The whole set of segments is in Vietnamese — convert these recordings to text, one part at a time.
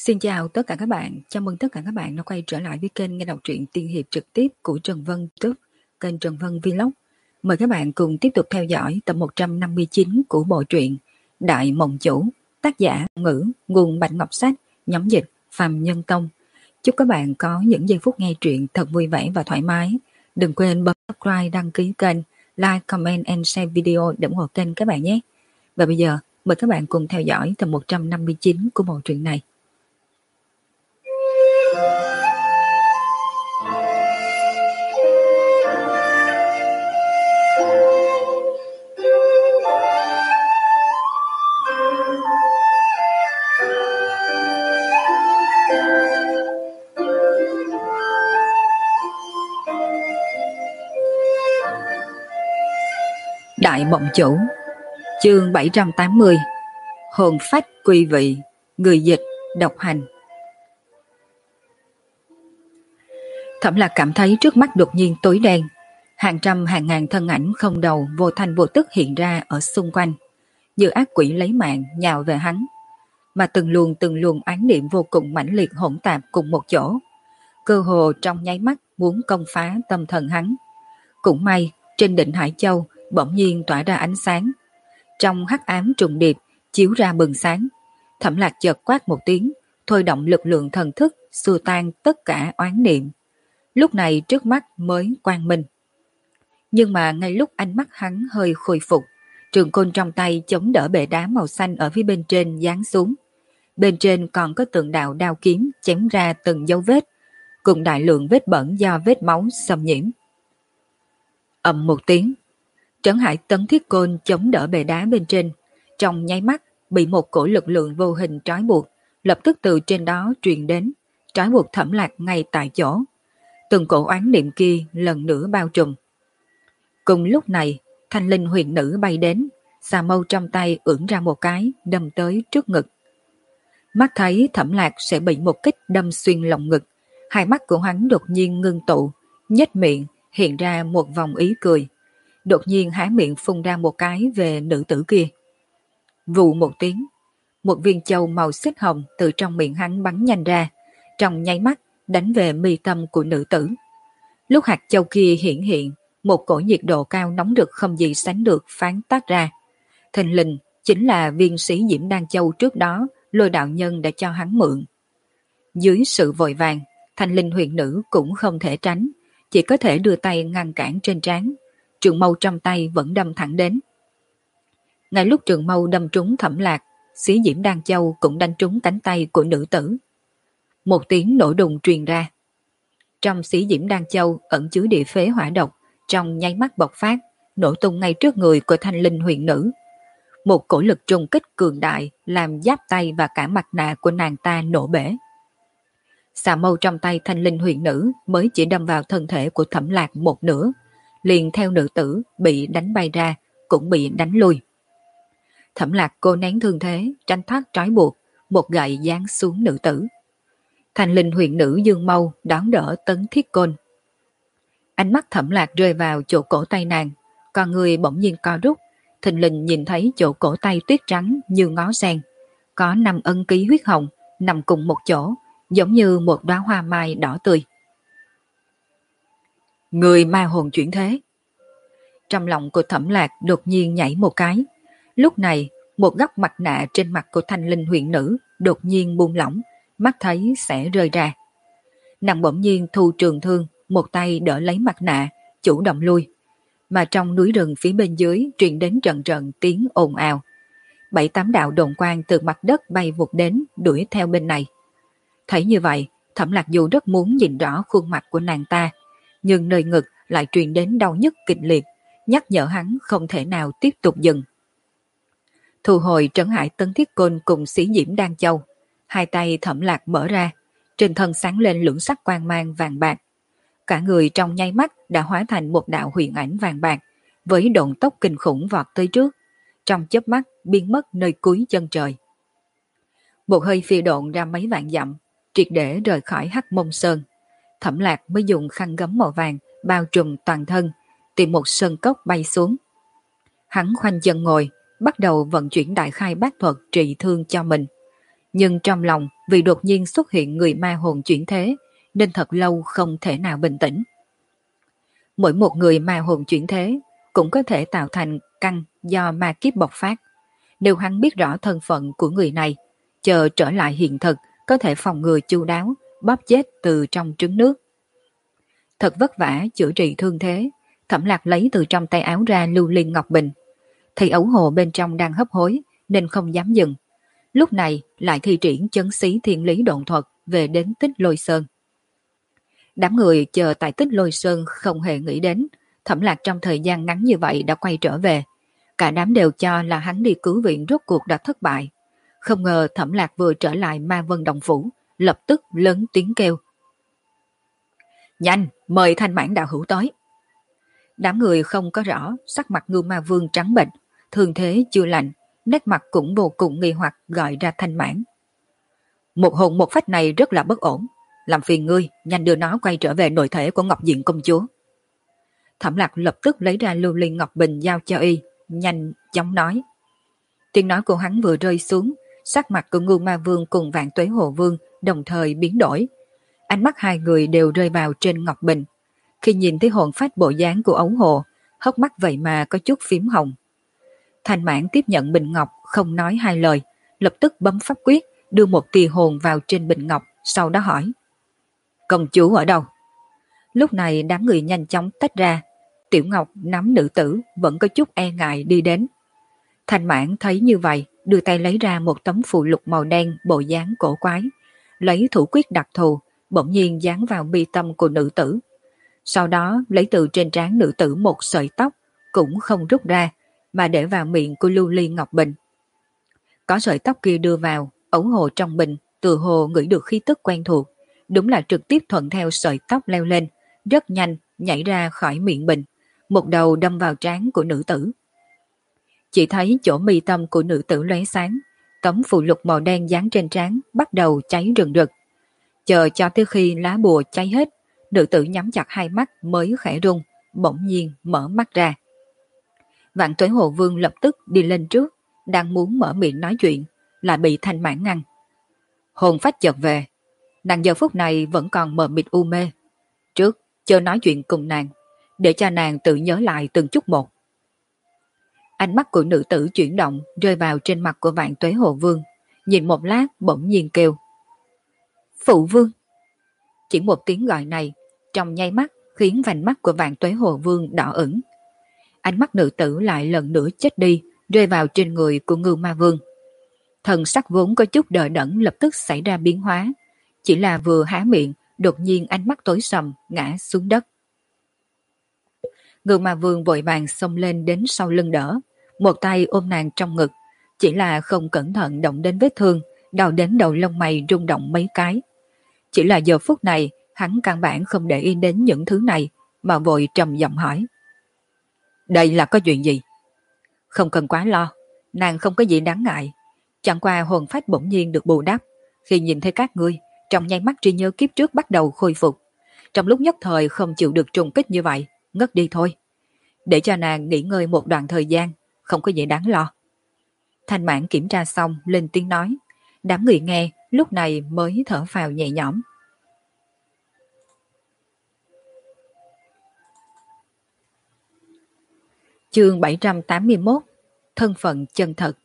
Xin chào tất cả các bạn, chào mừng tất cả các bạn đã quay trở lại với kênh nghe đọc truyện tiên hiệp trực tiếp của Trần Vân YouTube, kênh Trần Vân Vlog. Mời các bạn cùng tiếp tục theo dõi tập 159 của bộ truyện Đại Mộng Chủ, tác giả Ngữ, nguồn Bạch Ngọc Sách, nhóm dịch Phàm Nhân Tông. Chúc các bạn có những giây phút nghe truyện thật vui vẻ và thoải mái. Đừng quên bấm subscribe, đăng ký kênh, like, comment and share video để ủng hộ kênh các bạn nhé. Và bây giờ, mời các bạn cùng theo dõi tập 159 của bộ truyện này. Đại Mộng Chủ, chương 780, hồn phách quy vị, người dịch độc hành. Thẩm Lạc cảm thấy trước mắt đột nhiên tối đen, hàng trăm hàng ngàn thân ảnh không đầu vô thanh vô tức hiện ra ở xung quanh, như ác quỷ lấy mạng nhào về hắn, mà từng luồng oán niệm vô cùng mãnh liệt hỗn tạp cùng một chỗ, cơ hồ trong nháy mắt muốn công phá tâm thần hắn. Cũng may trên đỉnh Hải Châu bỗng nhiên tỏa ra ánh sáng, trong hắc ám trùng điệp chiếu ra bừng sáng. Thẩm Lạc chợt quát một tiếng, thôi động lực lượng thần thức xua tan tất cả oán niệm. Lúc này trước mắt mới quang minh. Nhưng mà ngay lúc ánh mắt hắn hơi khôi phục, trường côn trong tay chống đỡ bệ đá màu xanh ở phía bên trên giáng xuống. Bên trên còn có từng đạo đao kiếm chém ra từng dấu vết, cùng đại lượng vết bẩn do vết máu xâm nhiễm. Ầm một tiếng, Trấn Hải tấn thiết côn chống đỡ bệ đá bên trên, trong nháy mắt bị một cổ lực lượng vô hình trói buộc, lập tức từ trên đó truyền đến, trói buộc Thẩm Lạc ngay tại chỗ. Từng cổ oán niệm kia lần nữa bao trùm. Cùng lúc này, thanh linh huyền nữ bay đến, xà mâu trong tay ưỡn ra một cái, đâm tới trước ngực. Mắt thấy Thẩm Lạc sẽ bị một kích đâm xuyên lồng ngực, hai mắt của hắn đột nhiên ngưng tụ, nhếch miệng hiện ra một vòng ý cười. Đột nhiên há miệng phun ra một cái về nữ tử kia. Vù một tiếng, một viên châu màu xích hồng từ trong miệng hắn bắn nhanh ra, trong nháy mắt đánh về mi tâm của nữ tử. Lúc hạt châu kia hiển hiện, một cổ nhiệt độ cao nóng rực không gì sánh được phán tác ra. Thình lình chính là viên sĩ diễm đan châu trước đó Lôi đạo nhân đã cho hắn mượn. Dưới sự vội vàng, thanh linh huyền nữ cũng không thể tránh, chỉ có thể đưa tay ngăn cản trên trán. Trường mâu trong tay vẫn đâm thẳng đến. Ngay lúc trường mâu đâm trúng Thẩm Lạc, sĩ diễm đan châu cũng đánh trúng cánh tay của nữ tử. Một tiếng nổ đùng truyền ra. Trong sĩ diễm đan châu ẩn chứa địa phế hỏa độc, trong nháy mắt bộc phát, nổ tung ngay trước người của thanh linh huyền nữ. Một cổ lực trùng kích cường đại làm giáp tay và cả mặt nạ của nàng ta nổ bể. Xà mâu trong tay thanh linh huyền nữ mới chỉ đâm vào thân thể của Thẩm Lạc một nửa, liền theo nữ tử bị đánh bay ra, cũng bị đánh lui. Thẩm Lạc cô nén thương thế, tránh thoát trói buộc, một gậy giáng xuống nữ tử. Thanh linh huyền nữ dương mâu đón đỡ tấn thiết côn. Ánh mắt Thẩm Lạc rơi vào chỗ cổ tay nàng, con người bỗng nhiên co rút, thình lình nhìn thấy chỗ cổ tay tuyết trắng như ngó sen, có 5 ân ký huyết hồng nằm cùng một chỗ, giống như một đóa hoa mai đỏ tươi. Người ma hồn chuyển thế. Trong lòng của Thẩm Lạc đột nhiên nhảy một cái. Lúc này, một góc mặt nạ trên mặt của thanh linh huyền nữ đột nhiên buông lỏng, mắt thấy sẽ rơi ra. Nàng bỗng nhiên thu trường thương, một tay đỡ lấy mặt nạ, chủ động lui. Mà trong núi rừng phía bên dưới truyền đến trận trận tiếng ồn ào. 7-8 đạo đồn quang từ mặt đất bay vụt đến, đuổi theo bên này. Thấy như vậy, Thẩm Lạc dù rất muốn nhìn rõ khuôn mặt của nàng ta, nhưng nơi ngực lại truyền đến đau nhức kịch liệt, nhắc nhở hắn không thể nào tiếp tục dừng. Thu hồi Trấn Hải tấn thiết côn cùng sĩ diễm đan châu, hai tay Thẩm Lạc mở ra, trên thân sáng lên lưỡng sắc quang mang vàng bạc. Cả người trong nháy mắt đã hóa thành một đạo huyền ảnh vàng bạc, với độn tốc kinh khủng vọt tới trước, trong chớp mắt biến mất nơi cuối chân trời. Một hơi phi độn ra mấy vạn dặm, triệt để rời khỏi Hắc Mông Sơn. Thẩm Lạc mới dùng khăn gấm màu vàng bao trùm toàn thân, tìm một sơn cốc bay xuống. Hắn khoanh chân ngồi, bắt đầu vận chuyển đại khai bát thuật trị thương cho mình. Nhưng trong lòng vì đột nhiên xuất hiện người ma hồn chuyển thế nên thật lâu không thể nào bình tĩnh. Mỗi một người ma hồn chuyển thế cũng có thể tạo thành căn do ma kiếp bộc phát. Nếu hắn biết rõ thân phận của người này, chờ trở lại hiện thực có thể phòng ngừa chu đáo, bóp chết từ trong trứng nước. Thật vất vả chữa trị thương thế, Thẩm Lạc lấy từ trong tay áo ra lưu ly ngọc bình. Thì ấu hồ bên trong đang hấp hối nên không dám dừng. Lúc này lại thi triển chấn xí thiên lý độn thuật về đến Tích Lôi Sơn. Đám người chờ tại Tích Lôi Sơn không hề nghĩ đến Thẩm Lạc trong thời gian ngắn như vậy đã quay trở về. Cả đám đều cho là hắn đi cứu viện rốt cuộc đã thất bại. Không ngờ Thẩm Lạc vừa trở lại Ma Vân Đồng Phủ, lập tức lớn tiếng kêu. Nhanh, mời Thanh Mãn đạo hữu tới. Đám người không có rõ, sắc mặt Ngưu Ma Vương trắng bệch, thương thế chưa lành, nét mặt cũng vô cùng nghi hoặc gọi ra Thanh Mãn. Một hồn một phách này rất là bất ổn, làm phiền ngươi nhanh đưa nó quay trở về nội thể của Ngọc Diện công chúa. Thẩm Lạc lập tức lấy ra lưu ly ngọc bình giao cho y, nhanh chóng nói. Tiếng nói của hắn vừa rơi xuống, sắc mặt của Ngưu Ma Vương cùng Vạn Tuế Hồ Vương đồng thời biến đổi. Ánh mắt hai người đều rơi vào trên ngọc bình. Khi nhìn thấy hồn phách bộ dáng của ấu hồ, hốc mắt vậy mà có chút phím hồng. Thanh Mãn tiếp nhận bình ngọc không nói hai lời, lập tức bấm pháp quyết đưa một tia hồn vào trên bình ngọc, sau đó hỏi. Công chúa ở đâu? Lúc này đám người nhanh chóng tách ra. Tiểu Ngọc nắm nữ tử vẫn có chút e ngại đi đến. Thanh Mãn thấy như vậy, đưa tay lấy ra một tấm phù lục màu đen bộ dáng cổ quái, lấy thủ quyết đặc thù, bỗng nhiên dán vào mi tâm của nữ tử. Sau đó lấy từ trên trán nữ tử một sợi tóc, cũng không rút ra, mà để vào miệng của lưu ly ngọc bình. Có sợi tóc kia đưa vào, ấu hồ trong bình, từ hồ ngửi được khí tức quen thuộc, đúng là trực tiếp thuận theo sợi tóc leo lên, rất nhanh nhảy ra khỏi miệng bình, một đầu đâm vào trán của nữ tử. Chỉ thấy chỗ mi tâm của nữ tử lóe sáng, tấm phù lục màu đen dán trên trán bắt đầu cháy rừng rực. Chờ cho tới khi lá bùa cháy hết, nữ tử nhắm chặt hai mắt mới khẽ rung, bỗng nhiên mở mắt ra. Vạn Tuế Hồ Vương lập tức đi lên trước, đang muốn mở miệng nói chuyện, lại bị Thanh Mãn ngăn. Hồn phách chợt về, nàng giờ phút này vẫn còn mờ mịt u mê. Trước, chờ nói chuyện cùng nàng, để cho nàng tự nhớ lại từng chút một. Ánh mắt của nữ tử chuyển động rơi vào trên mặt của Vạn Tuế Hồ Vương, nhìn một lát bỗng nhiên kêu. Phụ vương! Chỉ một tiếng gọi này, trong nháy mắt khiến vành mắt của Vạn Tuế Hồ Vương đỏ ửng. Ánh mắt nữ tử lại lần nữa chết đi, rơi vào trên người của Ngưu Ma Vương. Thần sắc vốn có chút đờ đẫn lập tức xảy ra biến hóa, chỉ là vừa há miệng, đột nhiên ánh mắt tối sầm ngã xuống đất. Ngưu Ma Vương vội vàng xông lên đến sau lưng đỡ, một tay ôm nàng trong ngực, chỉ là không cẩn thận động đến vết thương, đau đến đầu lông mày rung động mấy cái. Chỉ là giờ phút này, hắn căn bản không để ý đến những thứ này, mà vội trầm giọng hỏi. Đây là có chuyện gì? Không cần quá lo, nàng không có gì đáng ngại. Chẳng qua hồn phách bỗng nhiên được bù đắp. Khi nhìn thấy các ngươi, trong nháy mắt trí nhớ kiếp trước bắt đầu khôi phục. Trong lúc nhất thời không chịu được trùng kích như vậy, ngất đi thôi. Để cho nàng nghỉ ngơi một đoạn thời gian, không có gì đáng lo. Thanh Mãn kiểm tra xong lên tiếng nói. Đám người nghe lúc này mới thở phào nhẹ nhõm. Chương 781. Thân phận chân thật.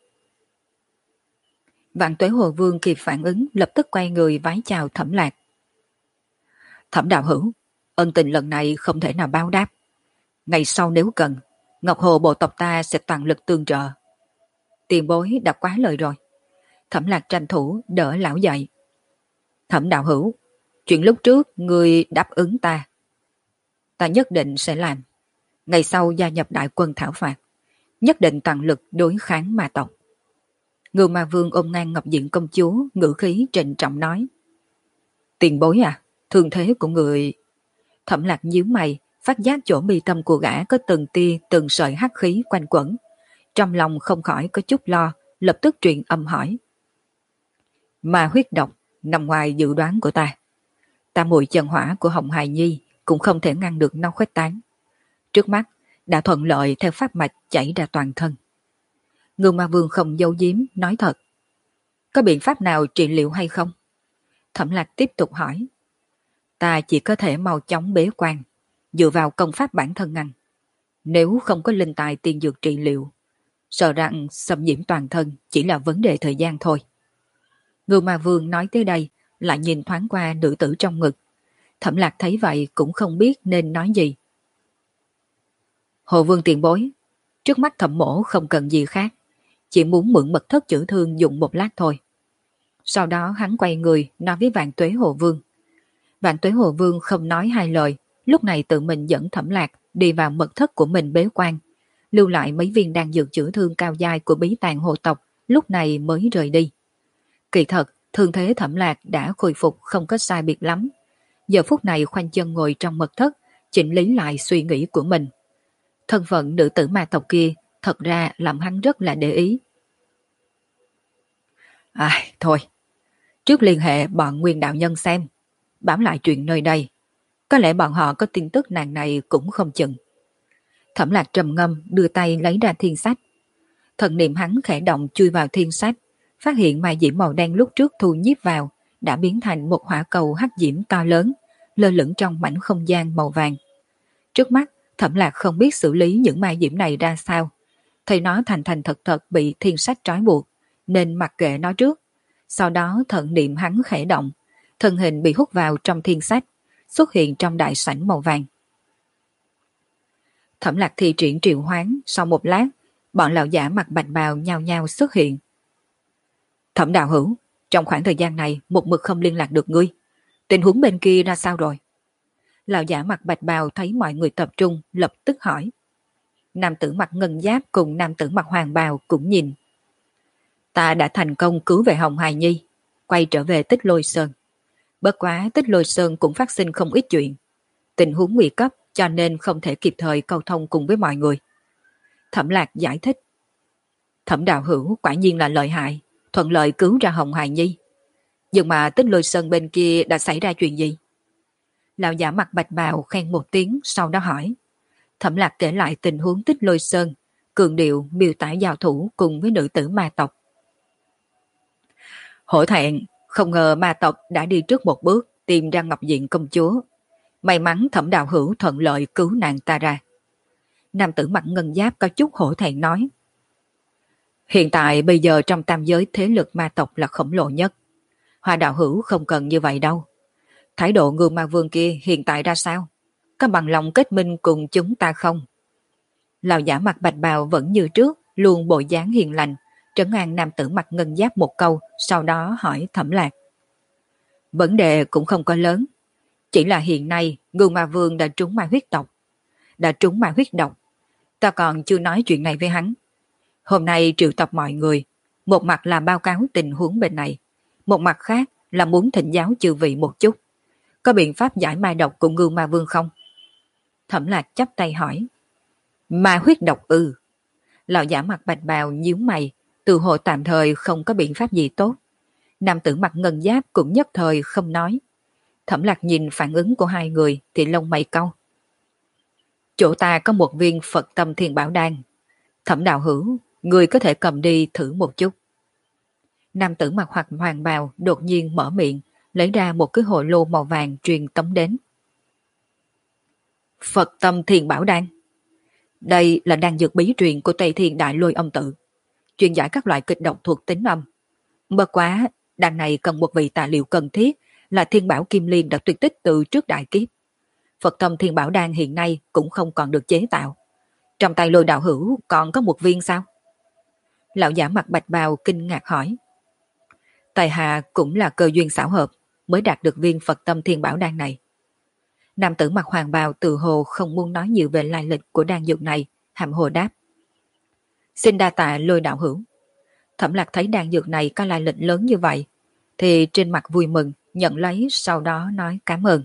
Vạn Tuế Hồ Vương kịp phản ứng, lập tức quay người vái chào Thẩm Lạc. Thẩm đạo hữu, ân tình lần này không thể nào báo đáp. Ngày sau nếu cần, Ngọc Hồ bộ tộc ta sẽ toàn lực tương trợ. Tiền bối đã quá lời rồi. Thẩm Lạc tranh thủ đỡ lão dậy. Thẩm đạo hữu, chuyện lúc trước người đáp ứng ta nhất định sẽ làm. Ngày sau gia nhập đại quân thảo phạt, nhất định toàn lực đối kháng ma tộc. Ngưu Ma Vương ôm ngang Ngọc Diện công chúa, ngữ khí trịnh trọng nói. Tiền bối à, thương thế của người... Thẩm Lạc nhíu mày, phát giác chỗ mi tâm của gã có từng tia từng sợi hắc khí quanh quẩn. Trong lòng không khỏi có chút lo, lập tức truyền âm hỏi. Ma huyết độc nằm ngoài dự đoán của ta. Tam muội chân hỏa của Hồng Hài Nhi cũng không thể ngăn được nó khuếch tán. Trước mắt đã thuận lợi theo pháp mạch chảy ra toàn thân. Ngưu Ma Vương không giấu giếm nói thật. có biện pháp nào trị liệu hay không? Thẩm Lạc tiếp tục hỏi. Ta chỉ có thể mau chóng bế quan, dựa vào công pháp bản thân ngăn. Nếu không có linh tài tiên dược trị liệu, sợ rằng xâm nhiễm toàn thân chỉ là vấn đề thời gian thôi. Ngưu Ma Vương nói tới đây, lại nhìn thoáng qua nữ tử trong ngực. Thẩm Lạc thấy vậy cũng không biết nên nói gì. Hồ Vương tiền bối, trước mắt Thẩm mỗ không cần gì khác, chỉ muốn mượn mật thất chữa thương dùng một lát thôi. Sau đó hắn quay người nói với Vạn Tuế Hồ Vương. Vạn Tuế Hồ Vương không nói hai lời, lúc này tự mình dẫn Thẩm Lạc đi vào mật thất của mình bế quan, lưu lại mấy viên đan dược chữa thương cao giai của bí tàng hồ tộc, lúc này mới rời đi. Kỳ thật, thương thế Thẩm Lạc đã khôi phục không có sai biệt lắm. Giờ phút này khoanh chân ngồi trong mật thất, chỉnh lý lại suy nghĩ của mình. Thân phận nữ tử ma tộc kia thật ra làm hắn rất là để ý. Thôi, trước liên hệ bọn Nguyên đạo nhân xem, báo lại chuyện nơi đây. Có lẽ bọn họ có tin tức nàng này cũng không chừng. Thẩm Lạc trầm ngâm đưa tay lấy ra thiên sách. Thần niệm hắn khẽ động chui vào thiên sách, phát hiện ma diễm màu đen lúc trước thu nhiếp vào đã biến thành một hỏa cầu hắc diễm to lớn, lơ lửng trong mảnh không gian màu vàng. Trước mắt, Thẩm Lạc không biết xử lý những ma diễm này ra sao. Thấy nó thành thành thật thật bị thiên sách trói buộc, nên mặc kệ nó trước. Sau đó thần niệm hắn khẽ động, thân hình bị hút vào trong thiên sách, xuất hiện trong đại sảnh màu vàng. Thẩm Lạc thi triển triệu hoán, sau một lát, bọn lão giả mặc bạch bào nhao nhao xuất hiện. Thẩm đạo hữu, trong khoảng thời gian này một mực không liên lạc được ngươi. Tình huống bên kia ra sao rồi? Lão giả mặc bạch bào thấy mọi người tập trung, lập tức hỏi. Nam tử mặc ngân giáp cùng nam tử mặc hoàng bào cũng nhìn. Ta đã thành công cứu về Hồng Hài Nhi, quay trở về Tích Lôi Sơn. Bất quá Tích Lôi Sơn cũng phát sinh không ít chuyện. Tình huống nguy cấp cho nên không thể kịp thời cầu thông cùng với mọi người. Thẩm Lạc giải thích. Thẩm đạo hữu quả nhiên là lợi hại, thuận lợi cứu ra Hồng Hài Nhi. Nhưng mà Tích Lôi Sơn bên kia đã xảy ra chuyện gì? Lão giả mặc bạch bào khen một tiếng, sau đó hỏi. Thẩm Lạc kể lại tình huống Tích Lôi Sơn, cường điệu miêu tả giao thủ cùng với nữ tử ma tộc. Hổ thẹn, không ngờ ma tộc đã đi trước một bước tìm ra Ngọc Diện công chúa. May mắn Thẩm đạo hữu thuận lợi cứu nàng ta ra. Nam tử mặc ngân giáp có chút hổ thẹn nói. Hiện tại bây giờ trong tam giới thế lực ma tộc là khổng lồ nhất. Hoa đạo hữu không cần như vậy đâu. Thái độ Ngưu Ma Vương kia hiện tại ra sao? Có bằng lòng kết minh cùng chúng ta không? Lão giả mặc bạch bào vẫn như trước, luôn bộ dáng hiền lành, trấn an nam tử mặc ngân giáp một câu, sau đó hỏi Thẩm Lạc. Vấn đề cũng không có lớn, chỉ là hiện nay Ngưu Ma Vương đã trúng ma huyết độc. Đã trúng ma huyết độc, ta còn chưa nói chuyện này với hắn. Hôm nay triệu tập mọi người, một mặt là báo cáo tình huống bên này, một mặt khác là muốn thỉnh giáo chư vị một chút. Có biện pháp giải ma độc của Ngưu Ma Vương không? Thẩm Lạc chắp tay hỏi. Ma huyết độc ư? Lão giả mặc bạch bào nhíu mày, từ hồ tạm thời không có biện pháp gì tốt. Nam tử mặc ngân giáp cũng nhất thời không nói. Thẩm Lạc nhìn phản ứng của hai người thì lông mày cau. Chỗ ta có một viên Phật Tâm Thiên Bảo Đan. Thẩm đạo hữu, người có thể cầm đi thử một chút. Nam tử mặc hoặc hoàng bào đột nhiên mở miệng, lấy ra một cái hồ lô màu vàng truyền tống đến. Phật Tâm Thiên Bảo Đan. Đây là đan dược bí truyền của Tây Thiên Đại Lôi Âm Tự, chuyên giải các loại kịch độc thuộc tính âm. Bất quá, đan này cần một vị tài liệu cần thiết là Thiên Bảo Kim Liên đã tuyệt tích từ trước đại kiếp. Phật Tâm Thiên Bảo Đan hiện nay cũng không còn được chế tạo. Trong tay Lôi đạo hữu còn có một viên sao? Lão giả mặc bạch bào kinh ngạc hỏi. Tài hạ cũng là cơ duyên xảo hợp mới đạt được viên Phật Tâm Thiên Bảo Đan này. Nam tử mặc hoàng bào tự hồ không muốn nói nhiều về lai lịch của đan dược này, hàm hồ đáp. Xin đa tạ Lôi đạo hữu. Thẩm Lạc thấy đan dược này có lai lịch lớn như vậy, thì trên mặt vui mừng, nhận lấy sau đó nói cảm ơn.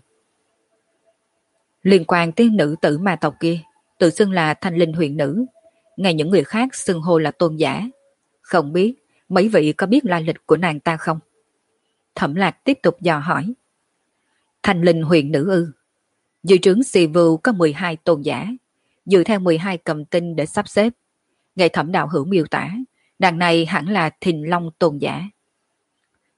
Liên quan tới nữ tử ma tộc kia, tự xưng là Thanh Linh huyện nữ, ngay những người khác xưng hô là tôn giả. Không biết mấy vị có biết lai lịch của nàng ta không? Thẩm Lạc tiếp tục dò hỏi. Thanh Linh huyện nữ ư? Dưới trướng Xì Vưu có 12 tôn giả, dựa theo 12 cầm tinh để sắp xếp. Nghe Thẩm đạo hữu miêu tả, nàng này hẳn là Thình Long tôn giả.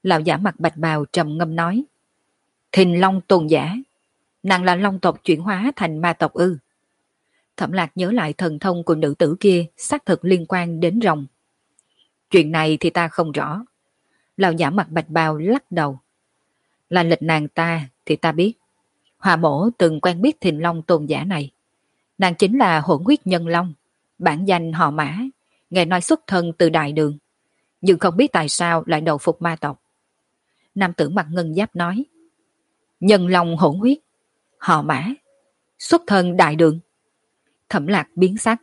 Lão giả mặt bạch bào trầm ngâm nói. Thìn Long tôn giả, nàng là Long tộc chuyển hóa thành ma tộc ư? Thẩm Lạc nhớ lại thần thông của nữ tử kia xác thực liên quan đến rồng. Chuyện này thì ta không rõ. Lão giả mặt bạch bào lắc đầu. Là lịch nàng ta thì ta biết. Hòa mổ từng quen biết Thìn Long tôn giả này. Nàng chính là hỗn huyết nhân long, bản danh họ Mã, nghe nói xuất thân từ Đại Đường, nhưng không biết tại sao lại đầu phục ma tộc. Nam tử mặt ngân giáp nói. Nhân long hỗn huyết, họ Mã, xuất thân Đại Đường. Thẩm Lạc biến sắc.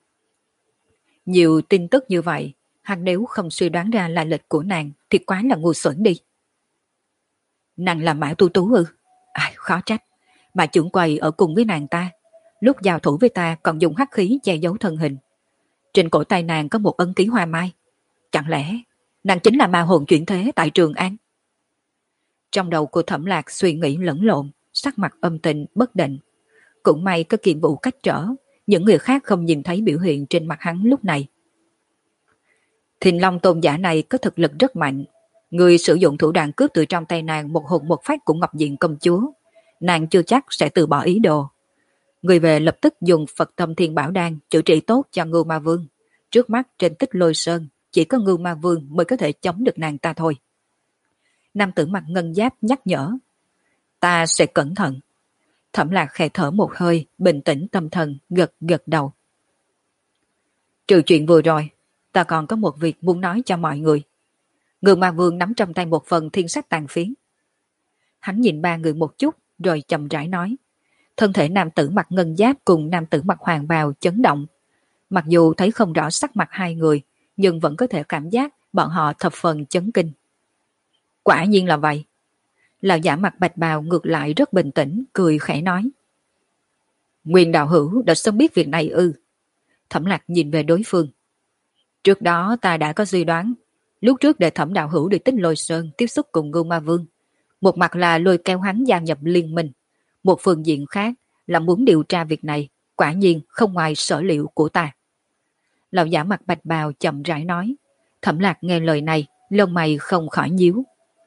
Nhiều tin tức như vậy, hắn nếu không suy đoán ra lai lịch của nàng thì quá là ngu xuẩn đi. Nàng là Mã Tu Tú ư? Khó trách, mà trưởng quầy ở cùng với nàng ta, lúc giao thủ với ta còn dùng hắc khí che giấu thân hình. Trên cổ tay nàng có một ấn ký hoa mai. Chẳng lẽ nàng chính là ma hồn chuyển thế tại Trường An? Trong đầu của Thẩm Lạc suy nghĩ lẫn lộn, sắc mặt âm tình bất định. Cũng may có Kiệm Vũ cách trở, những người khác không nhìn thấy biểu hiện trên mặt hắn lúc này. Thìn Long tôn giả này có thực lực rất mạnh. Người sử dụng thủ đoạn cướp từ trong tay nàng một hồn một phách của Ngọc Diện công chúa, nàng chưa chắc sẽ từ bỏ ý đồ. Người về lập tức dùng Phật Tâm Thiên Bảo Đan chữa trị tốt cho Ngưu Ma Vương. Trước mắt trên Tích Lôi Sơn chỉ có Ngưu Ma Vương mới có thể chống được nàng ta thôi. Nam tử mặt ngân giáp nhắc nhở. Ta sẽ cẩn thận. Thẩm Lạc khẽ thở một hơi, bình tĩnh tâm thần, gật gật đầu. Trừ chuyện vừa rồi, ta còn có một việc muốn nói cho mọi người. Ngưu Ma Vương nắm trong tay một phần thiên sách tàn phiến. Hắn nhìn ba người một chút rồi chậm rãi nói. Thân thể nam tử mặt ngân giáp cùng nam tử mặt hoàng bào chấn động. Mặc dù thấy không rõ sắc mặt hai người, nhưng vẫn có thể cảm giác bọn họ thập phần chấn kinh. Quả nhiên là vậy. Lão giả mặt bạch bào ngược lại rất bình tĩnh, cười khẽ nói. Nguyên đạo hữu đã sớm biết việc này ư? Thẩm Lạc nhìn về đối phương. Trước đó ta đã có suy đoán. Lúc trước để Thẩm đạo hữu đi Tích Lôi Sơn tiếp xúc cùng Ngưu Ma Vương, một mặt là lôi kéo hắn gia nhập liên minh, một phương diện khác là muốn điều tra việc này, quả nhiên không ngoài sở liệu của ta. Lão giả mặt bạch bào chậm rãi nói. Thẩm Lạc nghe lời này, lông mày không khỏi nhíu.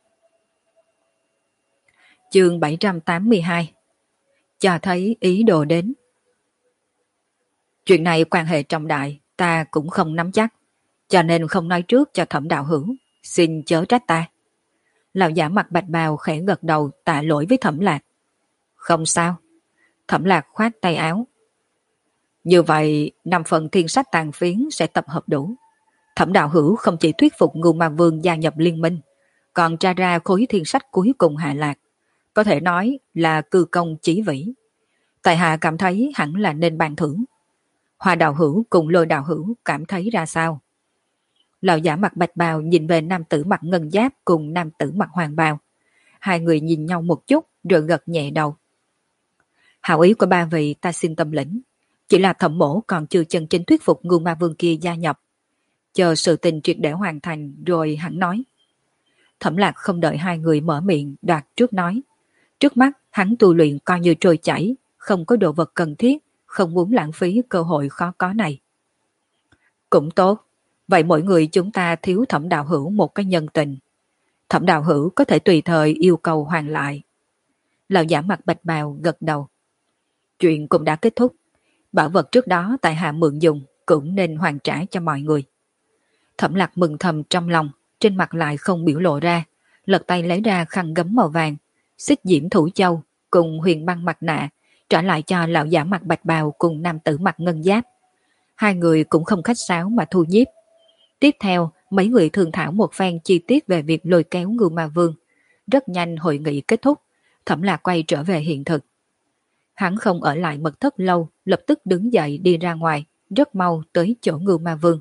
Chương 782. Cho thấy ý đồ đến. Chuyện này quan hệ trọng đại, ta cũng không nắm chắc, cho nên không nói trước cho Thẩm đạo hữu, xin chớ trách ta. Lão giả mặt bạch bào khẽ gật đầu tạ lỗi với Thẩm Lạc. Không sao. Thẩm Lạc khoát tay áo. Như vậy 5 phần thiên sách tàn phiến sẽ tập hợp đủ. Thẩm đạo hữu không chỉ thuyết phục Ngưu Ma Vương gia nhập liên minh, còn tra ra khối thiên sách cuối cùng hạ lạc, có thể nói là cư công chí vĩ. Tại hạ cảm thấy hẳn là nên ban thưởng. Hoa đạo hữu cùng Lôi đạo hữu cảm thấy ra sao? Lão giả mặt bạch bào nhìn về nam tử mặt ngân giáp cùng nam tử mặt hoàng bào. Hai người nhìn nhau một chút rồi gật nhẹ đầu. Hảo ý của ba vị ta xin tâm lĩnh. Chỉ là Thẩm mỗ còn chưa chân chính thuyết phục Ngưu Ma Vương kia gia nhập. Chờ sự tình triệt để hoàn thành rồi hẳn nói. Thẩm Lạc không đợi hai người mở miệng đoạt trước nói. Trước mắt hắn tu luyện coi như trôi chảy, không có đồ vật cần thiết, không muốn lãng phí cơ hội khó có này. Cũng tốt, vậy mỗi người chúng ta thiếu Thẩm đạo hữu một cái nhân tình. Thẩm đạo hữu có thể tùy thời yêu cầu hoàn lại. Lão giả mặt bạch bào gật đầu. Chuyện cũng đã kết thúc. Bảo vật trước đó tại hạ mượn dùng cũng nên hoàn trả cho mọi người. Thẩm Lạc mừng thầm trong lòng, trên mặt lại không biểu lộ ra, lật tay lấy ra khăn gấm màu vàng, xích diễm thủ châu cùng huyền băng mặt nạ, trả lại cho lão giả mặt bạch bào cùng nam tử mặt ngân giáp. Hai người cũng không khách sáo mà thu nhiếp. Tiếp theo, mấy người thương thảo một phen chi tiết về việc lôi kéo Ngưu Ma Vương. Rất nhanh hội nghị kết thúc, Thẩm Lạc quay trở về hiện thực. Hắn không ở lại mật thất lâu, lập tức đứng dậy đi ra ngoài, rất mau tới chỗ Ngưu Ma Vương.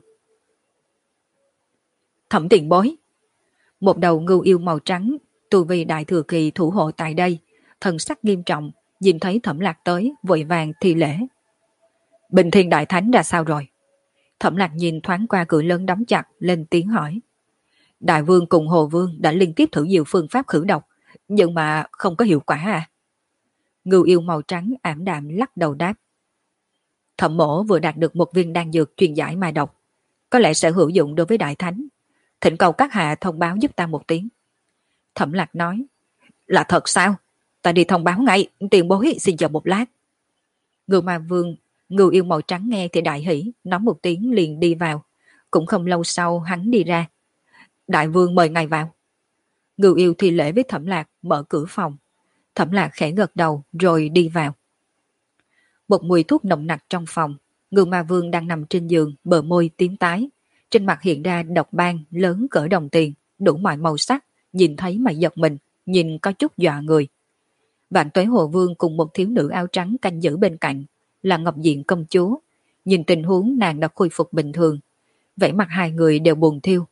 Thẩm tiền bối. Một đầu ngưu yêu màu trắng, tu vi đại thừa kỳ thủ hộ tại đây, thần sắc nghiêm trọng, nhìn thấy Thẩm Lạc tới, vội vàng thi lễ. Bình Thiên Đại Thánh ra sao rồi? Thẩm Lạc nhìn thoáng qua cửa lớn đóng chặt, lên tiếng hỏi. Đại Vương cùng Hồ Vương đã liên tiếp thử nhiều phương pháp khử độc, nhưng mà không có hiệu quả à? Ngưu yêu màu trắng ảm đạm lắc đầu đáp. Thẩm mỗ vừa đạt được một viên đan dược truyền giải ma độc, có lẽ sẽ hữu dụng đối với Đại Thánh. Thỉnh cầu các hạ thông báo giúp ta một tiếng. Thẩm Lạc nói, là thật sao? Ta đi thông báo ngay, tiền bối xin chờ một lát. Ngưu Ma Vương, Ngưu Yêu màu trắng nghe thì đại hỉ, nói một tiếng liền đi vào. Cũng không lâu sau hắn đi ra. Đại vương mời ngài vào. Ngưu Yêu thì lễ với Thẩm Lạc mở cửa phòng. Thẩm Lạc khẽ gật đầu rồi đi vào. Một mùi thuốc nồng nặc trong phòng. Ngưu Ma Vương đang nằm trên giường, bờ môi tím tái. Trên mặt hiện ra độc ban lớn cỡ đồng tiền, đủ mọi màu sắc, nhìn thấy mà giật mình, nhìn có chút dọa người. Vạn Tuế Hồ Vương cùng một thiếu nữ áo trắng canh giữ bên cạnh, là Ngọc Diện công chúa. Nhìn tình huống nàng đã khôi phục bình thường, vẻ mặt hai người đều buồn thiêu.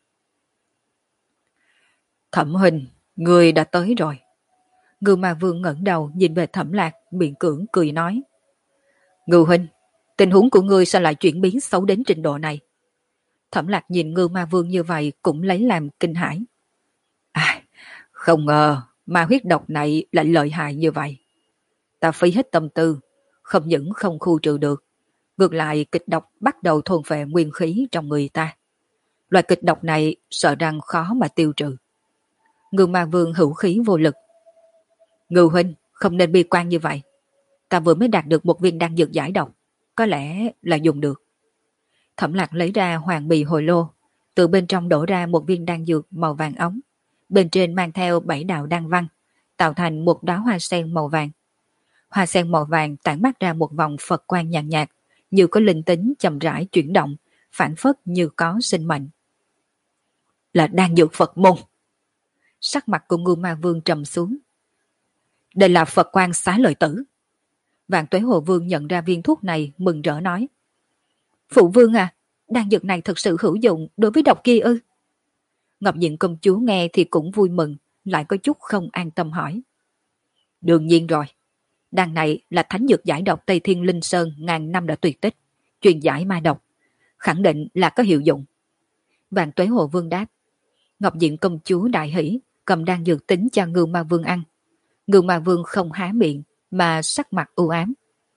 Thẩm huynh, người đã tới rồi. Ngưu Ma Vương ngẩng đầu nhìn về Thẩm Lạc, miệng cưỡng cười nói. Ngưu huynh, tình huống của ngươi sao lại chuyển biến xấu đến trình độ này? Thẩm Lạc nhìn Ngưu Ma Vương như vậy cũng lấy làm kinh hãi. Không ngờ ma huyết độc này lại lợi hại như vậy. Ta phí hết tâm tư, không những không khu trừ được, ngược lại kịch độc bắt đầu thôn phệ nguyên khí trong người ta. Loại kịch độc này sợ rằng khó mà tiêu trừ. Ngưu Ma Vương hữu khí vô lực. Ngưu huynh, không nên bi quan như vậy. Ta vừa mới đạt được một viên đan dược giải độc, có lẽ là dùng được. Thẩm Lạc lấy ra hoàng bì hồi lô, từ bên trong đổ ra một viên đan dược màu vàng ống, bên trên mang theo 7 đạo đan văn, tạo thành một đóa hoa sen màu vàng. Hoa sen màu vàng tản mát ra một vòng Phật quang nhàn nhạt, như có linh tính chậm rãi chuyển động, phản phất như có sinh mệnh. Là đan dược Phật môn. Sắc mặt của Ngưu Ma Vương trầm xuống. Đây là Phật quang xá lợi tử. Vạn Tuế Hồ Vương nhận ra viên thuốc này, mừng rỡ nói. Phụ vương à, đan dược này thật sự hữu dụng đối với độc kia ư? Ngọc Diện công chúa nghe thì cũng vui mừng, lại có chút không an tâm hỏi. Đương nhiên rồi. Đan này là thánh dược giải độc Tây Thiên Linh Sơn ngàn năm đã tuyệt tích, truyền giải ma độc, khẳng định là có hiệu dụng. Vạn Tuế Hồ Vương đáp. Ngọc Diện công chúa đại hỉ, cầm đan dược tính cho Ngưu Ma Vương ăn. Ngưu Ma Vương không há miệng, mà sắc mặt u ám.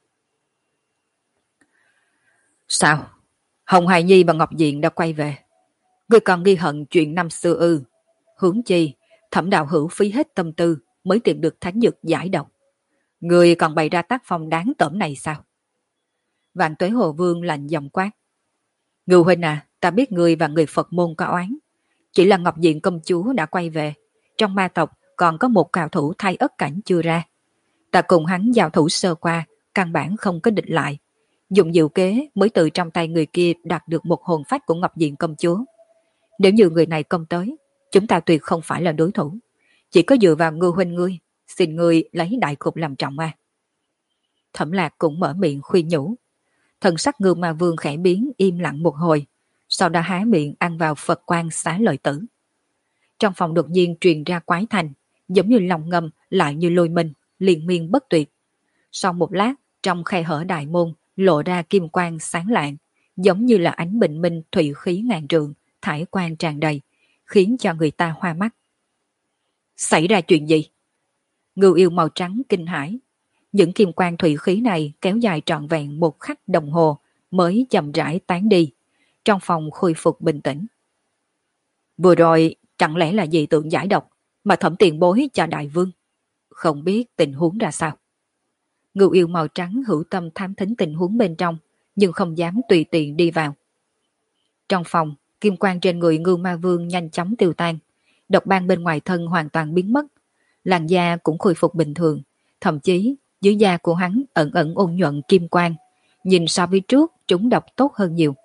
Sao? Hồng Hài Nhi và Ngọc Diện đã quay về. Ngươi còn ghi hận chuyện năm xưa ư? Huống chi, Thẩm đạo hữu phí hết tâm tư mới tìm được thánh dược giải độc. Ngươi còn bày ra tác phong đáng tởm này sao? Vạn Tuế Hồ Vương lạnh giọng quát. Ngưu huynh à, ta biết ngươi và người Phật môn có oán. Chỉ là Ngọc Diện công chúa đã quay về. Trong ma tộc còn có một cao thủ thay ất cảnh chưa ra. Ta cùng hắn giao thủ sơ qua, căn bản không có địch lại. Dùng diệu kế mới từ trong tay người kia đạt được một hồn phách của Ngọc Diện công chúa. Nếu như người này công tới, chúng ta tuyệt không phải là đối thủ. Chỉ có dựa vào Ngưu huynh ngươi, xin ngươi lấy đại cục làm trọng a. Thẩm Lạc cũng mở miệng khuyên nhủ. Thần sắc Ngưu Ma Vương khẽ biến, im lặng một hồi, sau đó há miệng ăn vào Phật quang xá lợi tử. Trong phòng đột nhiên truyền ra quái thành, giống như lòng ngầm lại như lôi minh, liên miên bất tuyệt. Sau một lát, trong khe hở đại môn lộ ra kim quang sáng lạng, giống như là ánh bình minh thủy khí ngàn trượng, thải quang tràn đầy, khiến cho người ta hoa mắt. Xảy ra chuyện gì? Ngưu Yêu màu trắng kinh hãi. Những kim quang thủy khí này kéo dài trọn vẹn một khắc đồng hồ mới chậm rãi tán đi. Trong phòng khôi phục bình tĩnh. Vừa rồi chẳng lẽ là dị tượng giải độc mà Thẩm tiền bối cho đại vương? Không biết tình huống ra sao. Ngưu Yêu màu trắng hữu tâm tham thính tình huống bên trong, nhưng không dám tùy tiện đi vào. Trong phòng, kim quang trên người Ngưu Ma Vương nhanh chóng tiêu tan, độc ban bên ngoài thân hoàn toàn biến mất, làn da cũng khôi phục bình thường, thậm chí dưới da của hắn ẩn ẩn ôn nhuận kim quang, nhìn so với trước trúng độc tốt hơn nhiều.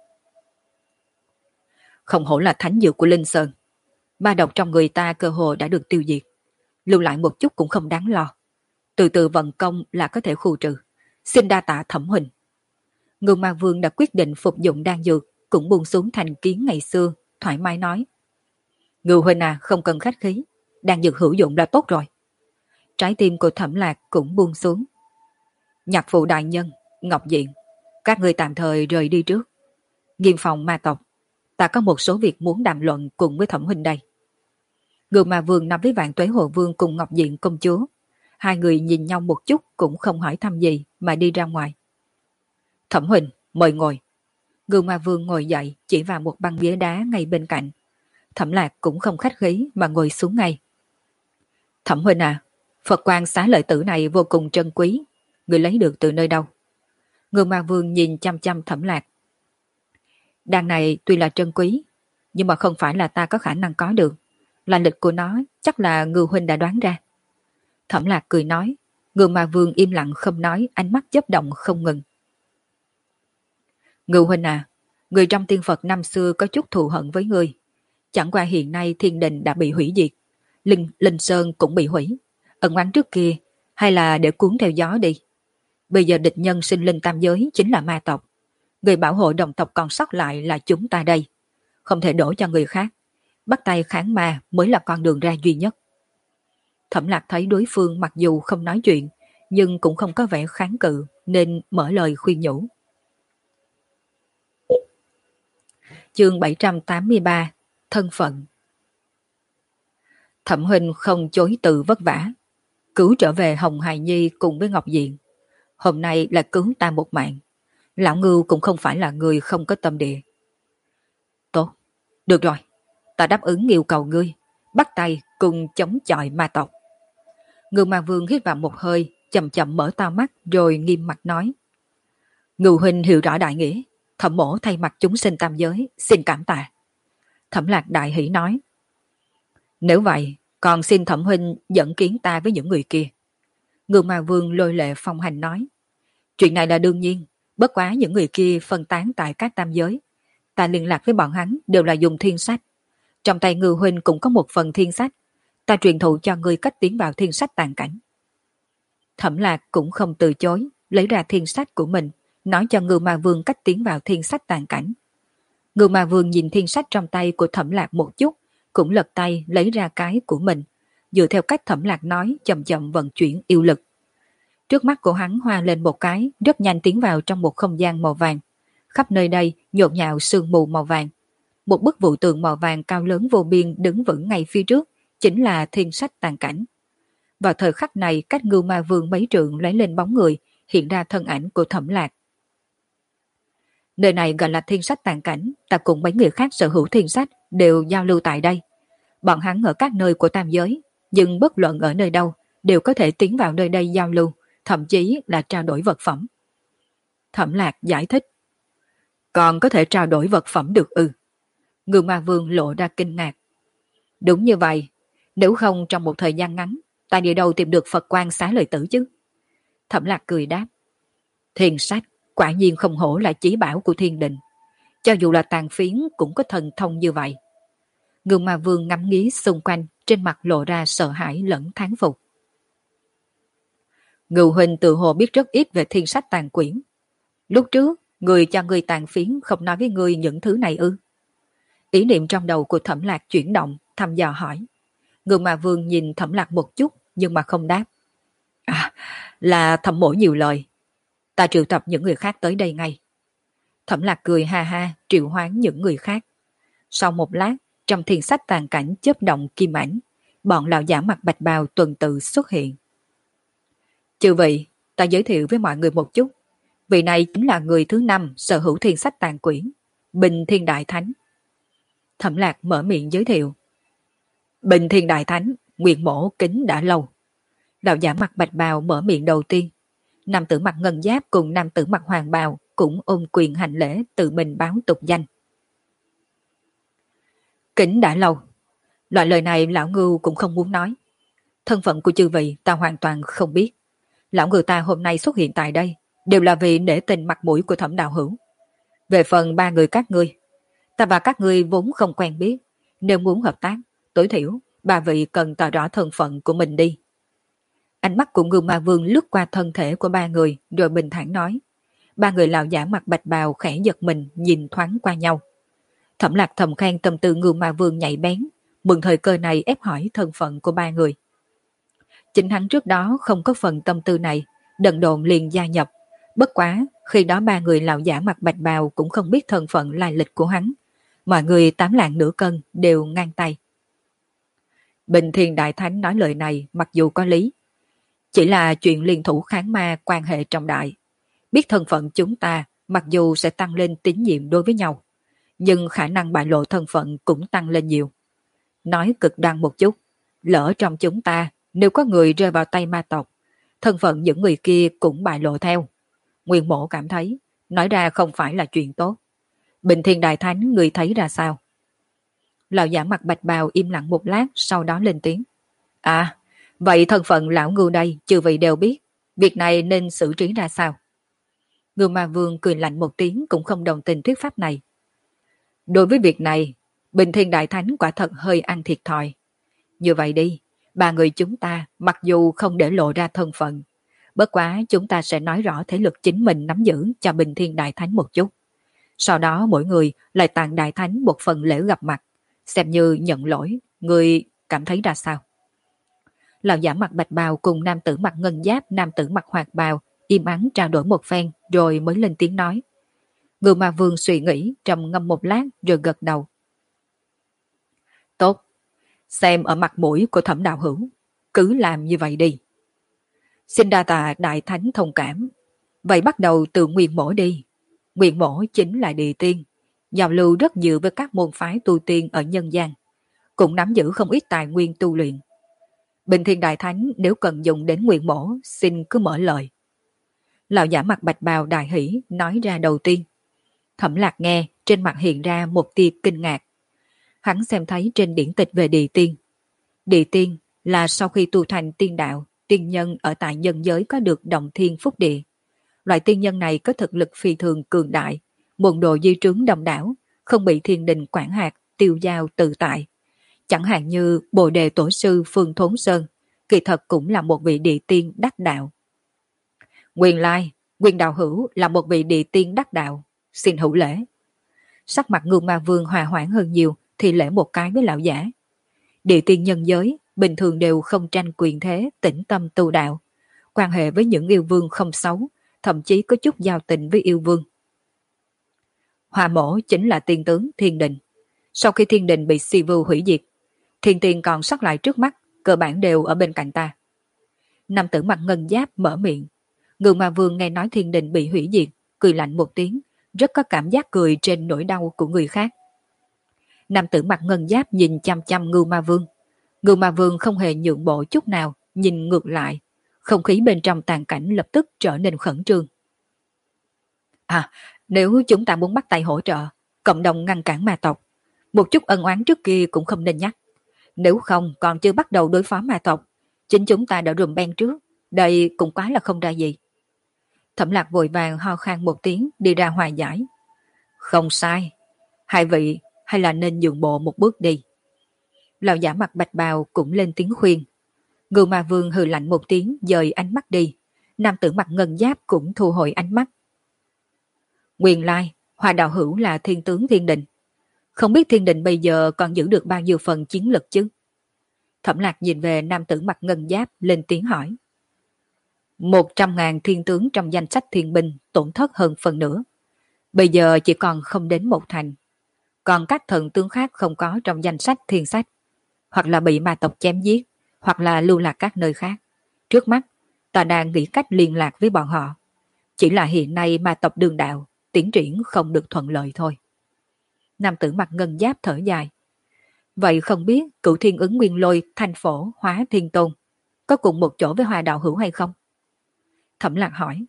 Không hổ là thánh dược của Linh Sơn, ma độc trong người ta cơ hồ đã được tiêu diệt, lưu lại một chút cũng không đáng lo. Từ từ vận công là có thể khu trừ. Xin đa tạ Thẩm huynh. Ngưu Ma Vương đã quyết định phục dụng đan dược, cũng buông xuống thành kiến ngày xưa, thoải mái nói. Ngưu huynh à, không cần khách khí, đan dược hữu dụng là tốt rồi. Trái tim của Thẩm Lạc cũng buông xuống. Nhạc phụ đại nhân, Ngọc Diện, các người tạm thời rời đi trước. Nghiêm phòng ma tộc, ta có một số việc muốn đàm luận cùng với Thẩm huynh đây. Ngưu Ma Vương nằm với Vạn Tuế Hồ Vương cùng Ngọc Diện công chúa. Hai người nhìn nhau một chút cũng không hỏi thăm gì mà đi ra ngoài. Thẩm huynh, mời ngồi. Ngưu Ma Vương ngồi dậy chỉ vào một băng ghế đá ngay bên cạnh. Thẩm Lạc cũng không khách khí mà ngồi xuống ngay. Thẩm huynh à, Phật quan xá lợi tử này vô cùng trân quý, người lấy được từ nơi đâu? Ngưu Ma Vương nhìn chăm chăm Thẩm Lạc. Đàn này tuy là trân quý, nhưng mà không phải là ta có khả năng có được. Là lịch của nó chắc là Ngưu huynh đã đoán ra. Thẩm Lạc cười nói. Ngưu Ma Vương im lặng không nói, ánh mắt chớp động không ngừng. Ngưu huynh à, người trong tiên Phật năm xưa có chút thù hận với ngươi. Chẳng qua hiện nay thiên đình đã bị hủy diệt, Linh Sơn cũng bị hủy. Ẩn oán trước kia hay là để cuốn theo gió đi. Bây giờ địch nhân sinh linh tam giới chính là ma tộc. Người bảo hộ đồng tộc còn sót lại là chúng ta đây. Không thể đổ cho người khác. Bắt tay kháng ma mới là con đường ra duy nhất. Thẩm Lạc thấy đối phương mặc dù không nói chuyện, nhưng cũng không có vẻ kháng cự, nên mở lời khuyên nhủ. Chương 783, Thân phận. Thẩm huynh không chối từ vất vả, cứu trở về Hồng Hài Nhi cùng với Ngọc Diện. Hôm nay là cứu ta một mạng. Lão Ngưu cũng không phải là người không có tâm địa. Tốt, được rồi, ta đáp ứng yêu cầu ngươi, bắt tay cùng chống chọi ma tộc. Ngưu Ma Vương hít vào một hơi, chậm chậm mở to mắt rồi nghiêm mặt nói. Ngưu huynh hiểu rõ đại nghĩa, Thẩm mỗ thay mặt chúng sinh tam giới, xin cảm tạ. Thẩm Lạc đại hỉ nói. Nếu vậy, còn xin Thẩm huynh dẫn kiến ta với những người kia. Ngưu Ma Vương lôi lệ phong hành nói. Chuyện này là đương nhiên, bất quá những người kia phân tán tại các tam giới. Ta liên lạc với bọn hắn đều là dùng thiên sách. Trong tay Ngưu huynh cũng có một phần thiên sách. Ta truyền thụ cho ngươi cách tiến vào thiên sách tàn cảnh. Thẩm Lạc cũng không từ chối, lấy ra thiên sách của mình, nói cho Ngưu Ma Vương cách tiến vào thiên sách tàn cảnh. Ngưu Ma Vương nhìn thiên sách trong tay của Thẩm Lạc một chút, cũng lật tay lấy ra cái của mình, dựa theo cách Thẩm Lạc nói chậm chậm vận chuyển yêu lực. Trước mắt của hắn hoa lên một cái, rất nhanh tiến vào trong một không gian màu vàng. Khắp nơi đây nhộn nhạo sương mù màu vàng. Một bức vụ tượng màu vàng cao lớn vô biên đứng vững ngay phía trước, chính là thiên sách tàn cảnh. Vào thời khắc này, cách Ngưu Ma Vương mấy trượng lấy lên bóng người, hiện ra thân ảnh của Thẩm Lạc. Nơi này gọi là thiên sách tàn cảnh, ta cùng mấy người khác sở hữu thiên sách đều giao lưu tại đây. Bọn hắn ở các nơi của tam giới, nhưng bất luận ở nơi đâu, đều có thể tiến vào nơi đây giao lưu, thậm chí là trao đổi vật phẩm. Thẩm Lạc giải thích. Còn có thể trao đổi vật phẩm được ư? Ngưu Ma Vương lộ ra kinh ngạc. Đúng như vậy, nếu không trong một thời gian ngắn, ta đi đâu tìm được Phật quan xá lợi tử chứ? Thẩm Lạc cười đáp. Thiên sách quả nhiên không hổ là chí bảo của thiên đình. Cho dù là tàn phiến cũng có thần thông như vậy. Ngưu Ma Vương ngắm nghía xung quanh, trên mặt lộ ra sợ hãi lẫn thán phục. Ngưu huynh tự hồ biết rất ít về thiên sách tàn quyển. Lúc trước, người cho người tàn phiến không nói với người những thứ này ư? Ý niệm trong đầu của Thẩm Lạc chuyển động, thăm dò hỏi. Ngưu Ma Vương nhìn Thẩm Lạc một chút, nhưng mà không đáp. À, là Thẩm mỗ nhiều lời. Ta triệu tập những người khác tới đây ngay. Thẩm Lạc cười ha ha, triệu hoán những người khác. Sau một lát, trong thiên sách tàn cảnh chớp động kim ảnh, bọn lão giả mặc bạch bào tuần tự xuất hiện. Chư vị, ta giới thiệu với mọi người một chút. Vị này chính là người thứ 5 sở hữu thiên sách tàn quyển, Bình Thiên Đại Thánh. Thẩm Lạc mở miệng giới thiệu. Bình Thiên Đại Thánh, nguyện mổ kính đã lâu. Lão giả mặc bạch bào mở miệng đầu tiên. Nam tử mặc ngân giáp cùng nam tử mặc hoàng bào cũng ôm quyền hành lễ tự mình báo tục danh. Kính đã lâu. Loại lời này lão Ngưu cũng không muốn nói. Thân phận của chư vị ta hoàn toàn không biết. Lão Ngưu ta hôm nay xuất hiện tại đây đều là vì nể tình mặt mũi của Thẩm đạo hữu. Về phần 3 người các ngươi, ta và các ngươi vốn không quen biết. Nếu muốn hợp tác, tối thiểu 3 vị cần tỏ rõ thân phận của mình đi. Ánh mắt của Ngưu Ma Vương lướt qua thân thể của 3 người rồi bình thản nói. 3 người lão giả mặc bạch bào khẽ giật mình nhìn thoáng qua nhau. Thẩm Lạc thầm khen tâm tư Ngưu Ma Vương nhạy bén, mượn thời cơ này ép hỏi thân phận của 3 người. Chính hắn trước đó không có phần tâm tư này, đần độn liền gia nhập. Bất quá, khi đó 3 người lão giả mặc bạch bào cũng không biết thân phận lai lịch của hắn. Mọi người 8 lạng nửa cân đều ngang tay. Bình Thiên Đại Thánh nói lời này mặc dù có lý. Chỉ là chuyện liên thủ kháng ma quan hệ trọng đại. Biết thân phận chúng ta mặc dù sẽ tăng lên tín nhiệm đối với nhau, nhưng khả năng bại lộ thân phận cũng tăng lên nhiều. Nói cực đoan một chút, lỡ trong chúng ta Nếu có người rơi vào tay ma tộc, thân phận những người kia cũng bại lộ theo. Nguyên Mỗ cảm thấy, nói ra không phải là chuyện tốt. Bình Thiên Đại Thánh người thấy ra sao? Lão giả mặt bạch bào im lặng một lát, sau đó lên tiếng. À, vậy thân phận lão ngưu đây chư vị đều biết, việc này nên xử trí ra sao? Ngưu Ma Vương cười lạnh một tiếng cũng không đồng tình thuyết pháp này. Đối với việc này, Bình Thiên Đại Thánh quả thật hơi ăn thiệt thòi. Như vậy đi, ba người chúng ta mặc dù không để lộ ra thân phận, bất quá chúng ta sẽ nói rõ thế lực chính mình nắm giữ cho Bình Thiên Đại Thánh một chút. Sau đó mỗi người lại tặng Đại Thánh một phần lễ gặp mặt, xem như nhận lỗi, người cảm thấy ra sao? Lão giả mặt bạch bào cùng nam tử mặt ngân giáp, nam tử mặt hoạt bào im ắng trao đổi một phen rồi mới lên tiếng nói. Ngưu Ma Vương suy nghĩ trầm ngâm một lát rồi gật đầu. Tốt, xem ở mặt mũi của Thẩm đạo hữu, cứ làm như vậy đi. Xin đa tạ Đại Thánh thông cảm. Vậy bắt đầu từ Nguyên Mỗ đi. Nguyên Mỗ chính là địa tiên, giao lưu rất nhiều với các môn phái tu tiên ở nhân gian, cũng nắm giữ không ít tài nguyên tu luyện. Bình Thiên Đại Thánh nếu cần dùng đến Nguyên Mỗ, xin cứ mở lời. Lão giả mặt bạch bào đại hỷ nói ra đầu tiên. Thẩm Lạc nghe, trên mặt hiện ra một tia kinh ngạc. Hắn xem thấy trên điển tịch về địa tiên. Địa tiên là sau khi tu thành tiên đạo, tiên nhân ở tại nhân giới có được động thiên phúc địa. Loại tiên nhân này có thực lực phi thường cường đại, môn đồ di trướng đông đảo, không bị thiên đình quản hạt, tiêu giao tự tại. Chẳng hạn như Bồ Đề Tổ sư Phương Thốn Sơn, kỳ thật cũng là một vị địa tiên đắc đạo. Nguyên lai, Nguyên đạo hữu là một vị địa tiên đắc đạo, xin hữu lễ. Sắc mặt Ngưu Ma Vương hòa hoãn hơn nhiều, thì lễ một cái với lão giả. Địa tiên nhân giới bình thường đều không tranh quyền thế, tĩnh tâm tu đạo, quan hệ với những yêu vương không xấu, thậm chí có chút giao tình với yêu vương. Hoa Mổ chính là tiên tướng thiên đình. Sau khi thiên đình bị Sivu hủy diệt, thiên tiên còn sót lại trước mắt, cơ bản đều ở bên cạnh ta. Nam tử mặt ngân giáp mở miệng. Ngưu Ma Vương nghe nói thiên đình bị hủy diệt, cười lạnh một tiếng, rất có cảm giác cười trên nỗi đau của người khác. Nam tử mặt ngân giáp nhìn chăm chăm Ngưu Ma Vương. Ngưu Ma Vương không hề nhượng bộ chút nào, nhìn ngược lại. Không khí bên trong tàn cảnh lập tức trở nên khẩn trương. À, nếu chúng ta muốn bắt tay hỗ trợ, cộng đồng ngăn cản ma tộc, một chút ân oán trước kia cũng không nên nhắc. Nếu không còn chưa bắt đầu đối phó ma tộc, chính chúng ta đã rùm beng trước, đây cũng quá là không ra gì. Thẩm Lạc vội vàng ho khan một tiếng đi ra hòa giải. Không sai, hai vị hay là nên nhượng bộ một bước đi. Lão giả mặt bạch bào cũng lên tiếng khuyên. Ngưu Ma Vương hừ lạnh một tiếng dời ánh mắt đi. Nam tử mặt ngân giáp cũng thu hồi ánh mắt. Nguyên lai, Hoa đạo hữu là thiên tướng thiên đình. Không biết thiên đình bây giờ còn giữ được bao nhiêu phần chiến lực chứ? Thẩm Lạc nhìn về nam tử mặt ngân giáp lên tiếng hỏi. 100.000 thiên tướng trong danh sách thiên binh tổn thất hơn phần nữa. Bây giờ chỉ còn không đến một thành. Còn các thần tướng khác không có trong danh sách thiên sách. Hoặc là bị ma tộc chém giết, hoặc là lưu lạc các nơi khác. Trước mắt, ta đang nghĩ cách liên lạc với bọn họ. Chỉ là hiện nay ma tộc đường đạo, tiến triển không được thuận lợi thôi. Nam tử mặt ngân giáp thở dài. Vậy không biết Cửu Thiên Ứng Nguyên Lôi, Thanh Phổ, Hóa Thiên Tôn có cùng một chỗ với Hoa đạo hữu hay không? Thẩm Lạc hỏi.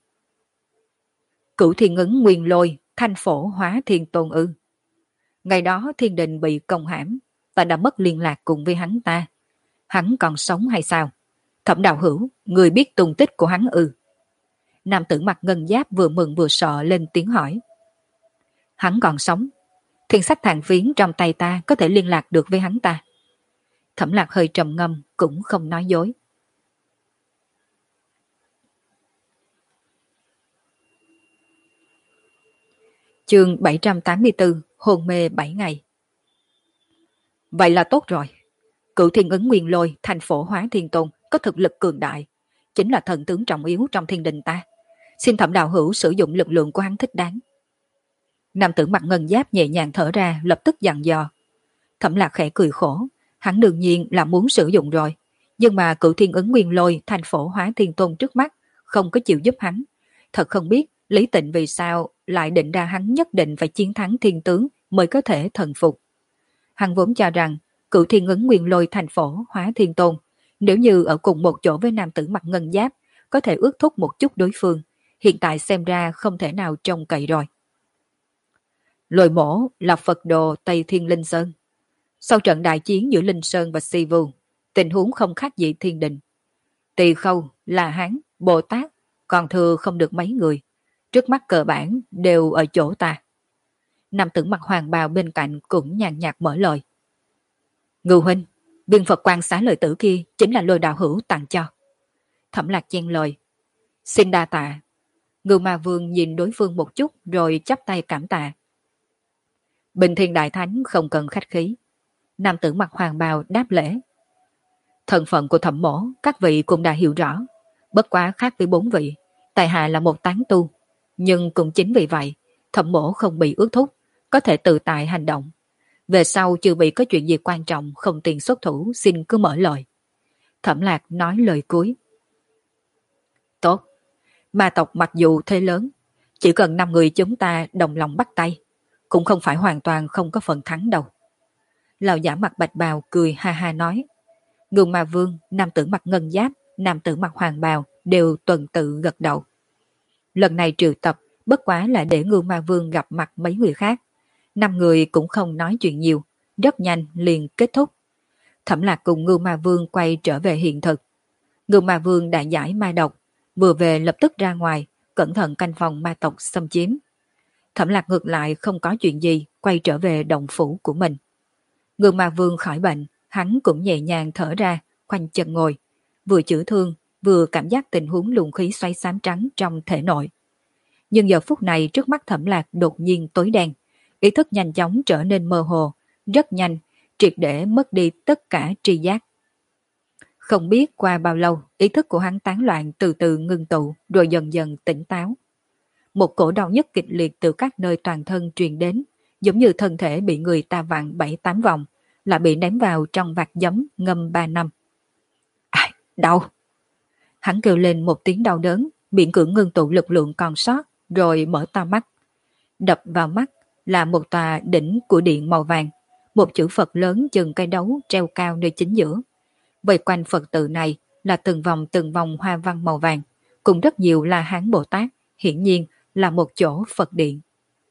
Cửu Thiên Ứng Nguyên Lôi, Thanh Phổ, Hóa Thiên Tôn ư? Ngày đó thiên đình bị công hãm, ta đã mất liên lạc cùng với hắn ta. Hắn còn sống hay sao? Thẩm đạo hữu, người biết tung tích của hắn ư? Nam tử mặt ngân giáp vừa mừng vừa sợ lên tiếng hỏi. Hắn còn sống. Thiên sách thằng phiến trong tay ta có thể liên lạc được với hắn ta. Thẩm Lạc hơi trầm ngâm cũng không nói dối. Chương 784, hôn mê 7 ngày. Vậy là tốt rồi. Cửu Thiên Ứng Nguyên Lôi, Thành Phổ, Hóa Thiên Tôn có thực lực cường đại, chính là thần tướng trọng yếu trong thiên đình ta. Xin Thẩm đạo hữu sử dụng lực lượng của hắn thích đáng. Nam tử mặt ngân giáp nhẹ nhàng thở ra, lập tức dặn dò. Thẩm Lạc khẽ cười khổ, hắn đương nhiên là muốn sử dụng rồi, nhưng mà Cửu Thiên Ứng Nguyên Lôi, Thành Phổ, Hóa Thiên Tôn trước mắt không có chịu giúp hắn. Thật không biết Lý Tịnh vì sao lại định ra hắn nhất định phải chiến thắng thiên tướng mới có thể thần phục. Hắn vốn cho rằng Cửu Thiên Ứng Nguyên Lôi, Thành Phổ, Hóa Thiên Tôn Nếu như ở cùng một chỗ với nam tử mặc ngân giáp, có thể ước thúc một chút đối phương, hiện tại xem ra không thể nào trông cậy rồi. Lôi Mổ là Phật đồ Tây Thiên Linh Sơn. Sau trận đại chiến giữa Linh Sơn và Si Vu, tình huống không khác gì thiên đình. Tỳ Khâu, La Hán, Bồ Tát, còn thừa không được mấy người. Trước mắt cơ bản đều ở chỗ ta. Nam tử mặc hoàng bào bên cạnh cũng nhàn nhạt mở lời. Ngưu huynh, viên Phật quan xá lợi tử kia chính là Lôi đạo hữu tặng cho. Thẩm Lạc chen lời. Xin đa tạ. Ngưu Ma Vương nhìn đối phương một chút rồi chắp tay cảm tạ. Bình Thiên Đại Thánh không cần khách khí. Nam tử mặc hoàng bào đáp lễ. Thân phận của Thẩm mỗ các vị cũng đã hiểu rõ. Bất quá khác với 4 vị, tại hạ là một tán tu. Nhưng cũng chính vì vậy, Thẩm mỗ không bị ước thúc, có thể tự tại hành động. Về sau chưa bị có chuyện gì quan trọng không tiện xuất thủ, xin cứ mở lời. Thẩm Lạc nói lời cuối. Tốt, ma tộc mặc dù thế lớn, chỉ cần 5 người chúng ta đồng lòng bắt tay, cũng không phải hoàn toàn không có phần thắng đâu. Lão giả mặc bạch bào cười ha ha nói. Ngưu Ma Vương, nam tử mặc ngân giáp, nam tử mặc hoàng bào đều tuần tự gật đầu. Lần này triệu tập bất quá là để Ngưu Ma Vương gặp mặt mấy người khác. 5 người cũng không nói chuyện nhiều, rất nhanh liền kết thúc. Thẩm Lạc cùng Ngưu Ma Vương quay trở về hiện thực. Ngưu Ma Vương đã giải ma độc, vừa về lập tức ra ngoài, cẩn thận canh phòng ma tộc xâm chiếm. Thẩm Lạc ngược lại không có chuyện gì, quay trở về động phủ của mình. Ngưu Ma Vương khỏi bệnh, hắn cũng nhẹ nhàng thở ra, khoanh chân ngồi, vừa chữa thương, vừa cảm giác tình huống luồng khí xoáy xám trắng trong thể nội. Nhưng giờ phút này trước mắt Thẩm Lạc đột nhiên tối đen, ý thức nhanh chóng trở nên mơ hồ, rất nhanh, triệt để mất đi tất cả tri giác. Không biết qua bao lâu, ý thức của hắn tán loạn từ từ ngưng tụ rồi dần dần tỉnh táo. Một cổ đau nhức kịch liệt từ các nơi toàn thân truyền đến, giống như thân thể bị người ta vặn 7-8 vòng, là bị ném vào trong vạc giấm ngâm 3 năm. Ai, đau! Hắn kêu lên một tiếng đau đớn, miệng cưỡng ngưng tụ lực lượng còn sót, rồi mở to mắt. Đập vào mắt là một tòa đỉnh của điện màu vàng, một chữ Phật lớn chừng cây đấu treo cao nơi chính giữa. Vây quanh Phật tự này là từng vòng hoa văn màu vàng, cùng rất nhiều La Hán Bồ Tát, hiển nhiên là một chỗ Phật điện.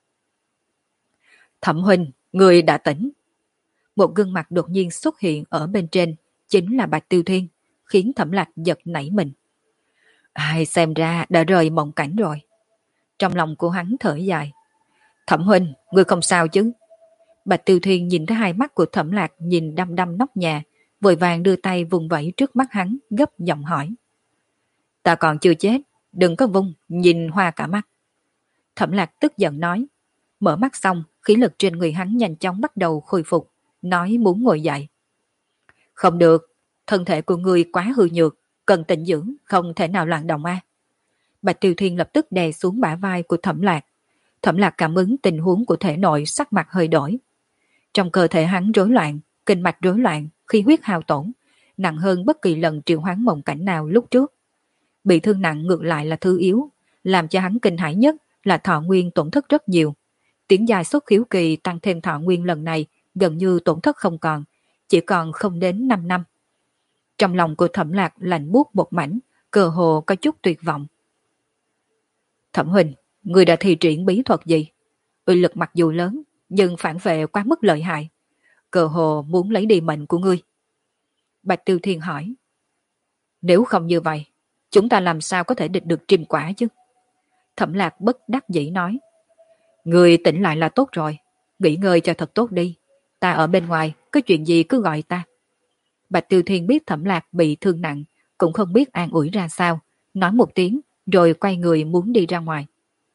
Thẩm huynh, người đã tỉnh. Một gương mặt đột nhiên xuất hiện ở bên trên, chính là Bạch Tiêu Thiên, khiến Thẩm Lạc giật nảy mình. Ai xem ra đã rời mộng cảnh rồi. Trong lòng của hắn thở dài. Thẩm huynh, người không sao chứ? Bạch Tiêu Thiên nhìn thấy hai mắt của Thẩm Lạc nhìn đăm đăm nóc nhà, vội vàng đưa tay vùng vẫy trước mắt hắn, gấp giọng hỏi. Ta còn chưa chết, đừng có vung, nhìn hoa cả mắt. Thẩm Lạc tức giận nói. Mở mắt xong, khí lực trên người hắn nhanh chóng bắt đầu khôi phục, nói muốn ngồi dậy. Không được, thân thể của ngươi quá hư nhược, cần tĩnh dưỡng, không thể nào loạn động a. Bạch Tiêu Thiên lập tức đè xuống bả vai của Thẩm Lạc. Thẩm Lạc cảm ứng tình huống của thể nội, sắc mặt hơi đổi. Trong cơ thể hắn rối loạn, kinh mạch rối loạn, khí huyết hao tổn, nặng hơn bất kỳ lần triệu hoán mộng cảnh nào lúc trước. Bị thương nặng ngược lại là thứ yếu, làm cho hắn kinh hãi nhất là thọ nguyên tổn thất rất nhiều. Tiếng dài xuất khiếu kỳ tăng thêm thọ nguyên lần này gần như tổn thất không còn, chỉ còn không đến 5 năm. Trong lòng của Thẩm Lạc lạnh buốt một mảnh, cơ hồ có chút tuyệt vọng. Thẩm huynh, người đã thi triển bí thuật gì? Uy lực mặc dù lớn, nhưng phản vệ quá mức lợi hại. Cơ hồ muốn lấy đi mệnh của ngươi. Bạch Tiêu Thiên hỏi. Nếu không như vậy, chúng ta làm sao có thể địch được Triêm Quả chứ? Thẩm Lạc bất đắc dĩ nói. Người tỉnh lại là tốt rồi, nghỉ ngơi cho thật tốt đi. Ta ở bên ngoài, có chuyện gì cứ gọi ta. Bạch Tiêu Thiên biết Thẩm Lạc bị thương nặng, cũng không biết an ủi ra sao, nói một tiếng, rồi quay người muốn đi ra ngoài.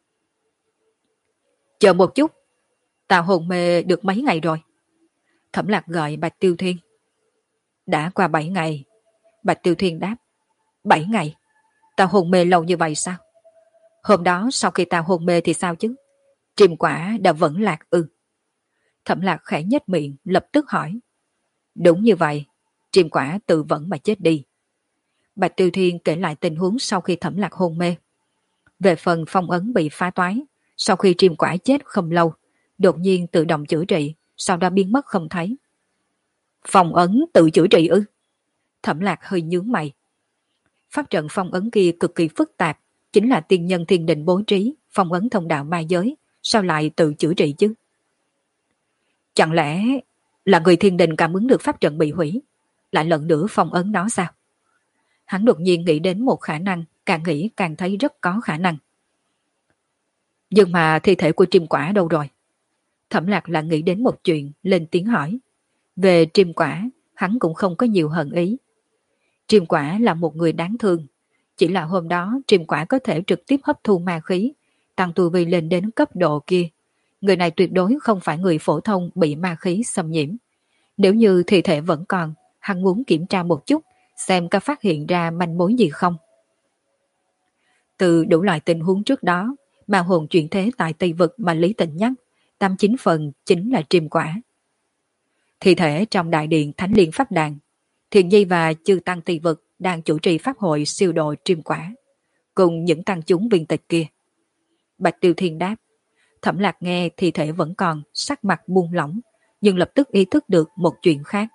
Chờ một chút, ta hôn mê được mấy ngày rồi. Thẩm Lạc gọi Bạch Tiêu Thiên. Đã qua 7 ngày. Bạch Tiêu Thiên đáp. 7 ngày? Ta hôn mê lâu như vậy sao? Hôm đó sau khi ta hôn mê thì sao chứ? Triêm Quả đã vẫn lạc ư? Thẩm Lạc khẽ nhếch miệng, lập tức hỏi. Đúng như vậy, Triêm Quả tự vẫn mà chết đi. Bạch Tiêu Thiên kể lại tình huống sau khi Thẩm Lạc hôn mê. Về phần phong ấn bị phá toái, sau khi Triêm Quả chết không lâu, đột nhiên tự động chữa trị, sau đó biến mất không thấy. Phong ấn tự chữa trị ư? Thẩm Lạc hơi nhướng mày. Pháp trận phong ấn kia cực kỳ phức tạp, chính là tiên nhân thiên định bố trí, phong ấn thông đạo ma giới, sao lại tự chữa trị chứ? Chẳng lẽ là người thiên đình cảm ứng được pháp trận bị hủy, lại lần nữa phong ấn nó sao? Hắn đột nhiên nghĩ đến một khả năng, càng nghĩ càng thấy rất có khả năng. Nhưng mà thi thể của Triêm Quả đâu rồi? Thẩm Lạc là nghĩ đến một chuyện, lên tiếng hỏi. Về Triêm Quả, hắn cũng không có nhiều hận ý. Triêm Quả là một người đáng thương. Chỉ là hôm đó Triêm Quả có thể trực tiếp hấp thu ma khí, tăng tu vi lên đến cấp độ kia. Người này tuyệt đối không phải người phổ thông bị ma khí xâm nhiễm. Nếu như thi thể vẫn còn, hắn muốn kiểm tra một chút, xem có phát hiện ra manh mối gì không. Từ đủ loại tình huống trước đó, ma hồn chuyển thế tại Tây Vực mà Lý Tịnh nhắc, 89 phần chính là Triêm Quả. Thi thể trong đại điện Thánh Liên Pháp Đàn, Thiền Nhi và chư tăng Tây Vực đang chủ trì pháp hội siêu độ Triêm Quả, cùng những tăng chúng viên tịch kia. Bạch Tiêu Thiên đáp. Thẩm Lạc nghe thi thể vẫn còn, sắc mặt buông lỏng, nhưng lập tức ý thức được một chuyện khác.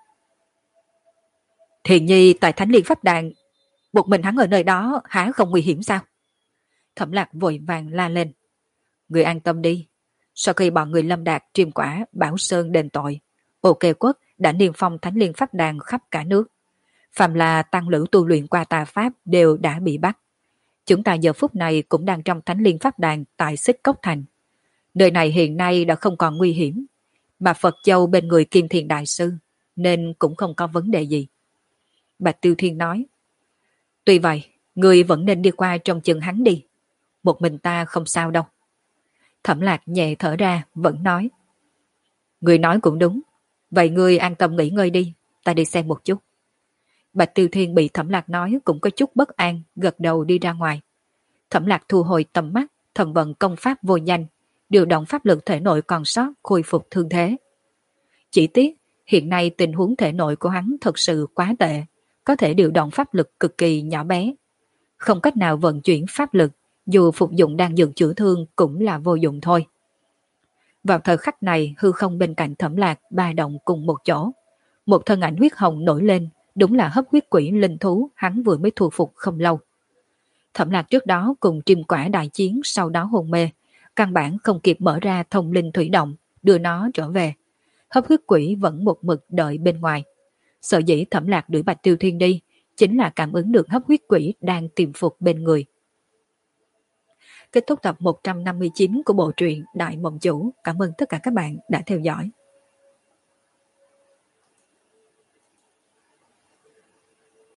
Thiền Nhi tại Thánh Liên Pháp Đàn, một mình hắn ở nơi đó hả không nguy hiểm sao? Thẩm Lạc vội vàng la lên. Người an tâm đi, sau khi bọn người Lâm Đạt, Triêm Quả, Bảo Sơn đền tội, OK Quốc đã niêm phong Thánh Liên Pháp Đàn khắp cả nước. Phàm là tăng lữ tu luyện qua tà pháp đều đã bị bắt. Chúng ta giờ phút này cũng đang trong Thánh Liên Pháp Đàn tại Xích Cốc Thành. Nơi này hiện nay đã không còn nguy hiểm, mà Phật Châu bên người Kim Thiền Đại Sư, nên cũng không có vấn đề gì. Bạch Tiêu Thiên nói. Tuy vậy, người vẫn nên đi qua trong chừng hắn đi. Một mình ta không sao đâu. Thẩm Lạc nhẹ thở ra, vẫn nói. Người nói cũng đúng. Vậy ngươi an tâm nghỉ ngơi đi, ta đi xem một chút. Bạch Tiêu Thiên bị Thẩm Lạc nói cũng có chút bất an, gật đầu đi ra ngoài. Thẩm Lạc thu hồi tầm mắt, thần vận công pháp vô danh, điều động pháp lực thể nội còn sót khôi phục thương thế. Chỉ tiếc, hiện nay tình huống thể nội của hắn thật sự quá tệ, có thể điều động pháp lực cực kỳ nhỏ bé. Không cách nào vận chuyển pháp lực, dù phục dụng đan dược chữa thương cũng là vô dụng thôi. Vào thời khắc này, hư không bên cạnh Thẩm Lạc ba động cùng một chỗ. Một thân ảnh huyết hồng nổi lên, đúng là hấp huyết quỷ linh thú hắn vừa mới thu phục không lâu. Thẩm Lạc trước đó cùng Triêm Quả đại chiến, sau đó hôn mê, căn bản không kịp mở ra thông linh thủy động, đưa nó trở về. Hấp huyết quỷ vẫn một mực đợi bên ngoài. Sợ dĩ Thẩm Lạc đuổi Bạch Tiêu Thiên đi, chính là cảm ứng được hấp huyết quỷ đang tìm phục bên người. Kết thúc tập 159 của bộ truyện Đại Mộng Chủ. Cảm ơn tất cả các bạn đã theo dõi.